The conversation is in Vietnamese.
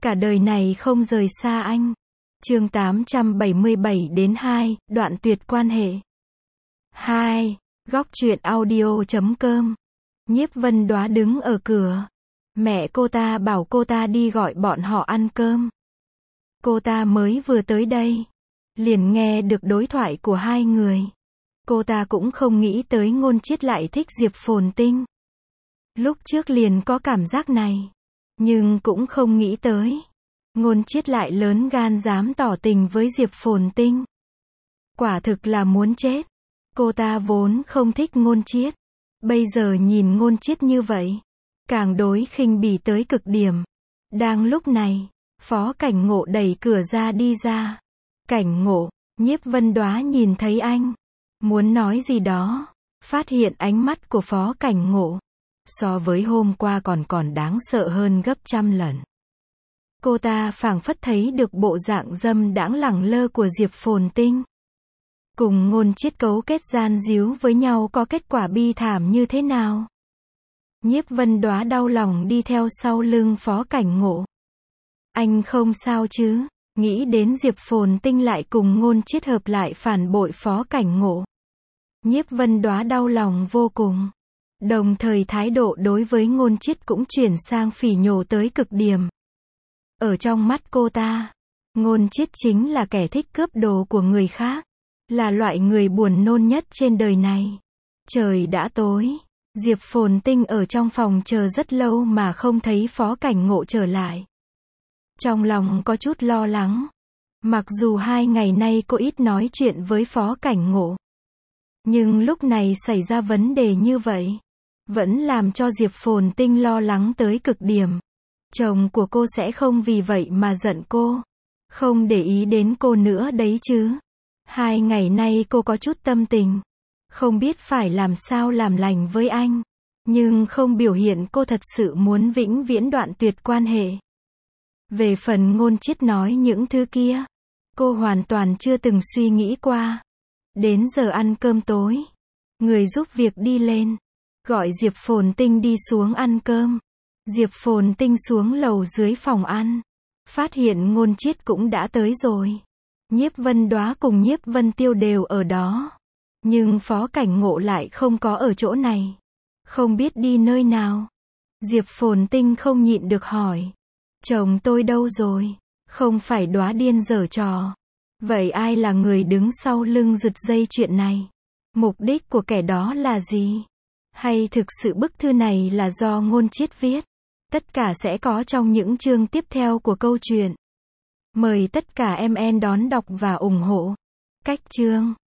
Cả đời này không rời xa anh. Chương 877-2, đoạn tuyệt quan hệ. 2. Góc truyện audio.com. Nhiếp Vân Đoá đứng ở cửa. Mẹ cô ta bảo cô ta đi gọi bọn họ ăn cơm. Cô ta mới vừa tới đây, liền nghe được đối thoại của hai người. Cô ta cũng không nghĩ tới Ngôn Chiết lại thích Diệp Phồn Tinh. Lúc trước liền có cảm giác này, nhưng cũng không nghĩ tới Ngôn Chiết lại lớn gan dám tỏ tình với Diệp Phồn Tinh. Quả thực là muốn chết. Cô ta vốn không thích Ngôn Chiết, bây giờ nhìn Ngôn Chiết như vậy, càng đối khinh bỉ tới cực điểm. Đang lúc này, Phó Cảnh Ngộ đẩy cửa ra đi ra. Cảnh Ngộ, Nhiếp Vân Đoá nhìn thấy anh, muốn nói gì đó, phát hiện ánh mắt của Phó Cảnh Ngộ so với hôm qua còn đáng sợ hơn gấp trăm lần. Cô ta phảng phất thấy được bộ dạng dâm đãng lẳng lơ của Diệp Phồn Tinh. Cùng Ngôn Chiết cấu kết gian díu với nhau có kết quả bi thảm như thế nào? Nhiếp Vân Đoá đau lòng đi theo sau lưng Phó Cảnh Ngộ. Anh không sao chứ? Nghĩ đến Diệp Phồn Tinh lại cùng Ngôn Chiết hợp lại phản bội Phó Cảnh Ngộ. Nhiếp Vân Đoá đau lòng vô cùng. Đồng thời thái độ đối với Ngôn Chiết cũng chuyển sang phỉ nhổ tới cực điểm. Ở trong mắt cô ta, Ngôn Chiết chính là kẻ thích cướp đồ của người khác, là loại người buồn nôn nhất trên đời này. Trời đã tối, Diệp Phồn Tinh ở trong phòng chờ rất lâu mà không thấy Phó Cảnh Ngộ trở lại. Trong lòng có chút lo lắng. Mặc dù 2 ngày nay cô ít nói chuyện với Phó Cảnh Ngộ, nhưng lúc này xảy ra vấn đề như vậy, vẫn làm cho Diệp Phồn Tinh lo lắng tới cực điểm. Chồng của cô sẽ không vì vậy mà giận cô, không để ý đến cô nữa đấy chứ. 2 ngày nay cô có chút tâm tình, không biết phải làm sao làm lành với anh, nhưng không biểu hiện cô thật sự muốn vĩnh viễn đoạn tuyệt quan hệ. Về phần Ngôn Chiết nói những thứ kia, cô hoàn toàn chưa từng suy nghĩ qua. Đến giờ ăn cơm tối, người giúp việc đi lên, gọi Diệp Phồn Tinh đi xuống ăn cơm. Diệp Phồn Tinh xuống lầu dưới phòng ăn, phát hiện Ngôn Chiết cũng đã tới rồi. Nhiếp Vân Đoá cùng Nhiếp Vân Tiêu đều ở đó, nhưng Phó Cảnh Ngộ lại không có ở chỗ này, không biết đi nơi nào. Diệp Phồn Tinh không nhịn được hỏi, chồng tôi đâu rồi? Không phải Đoá điên giở trò? Vậy ai là người đứng sau lưng giật dây chuyện này? Mục đích của kẻ đó là gì? Hay thực sự bức thư này là do Ngôn Chiết viết? Tất cả sẽ có trong những chương tiếp theo của câu chuyện. Mời tất cả em đón đọc và ủng hộ. Cách chương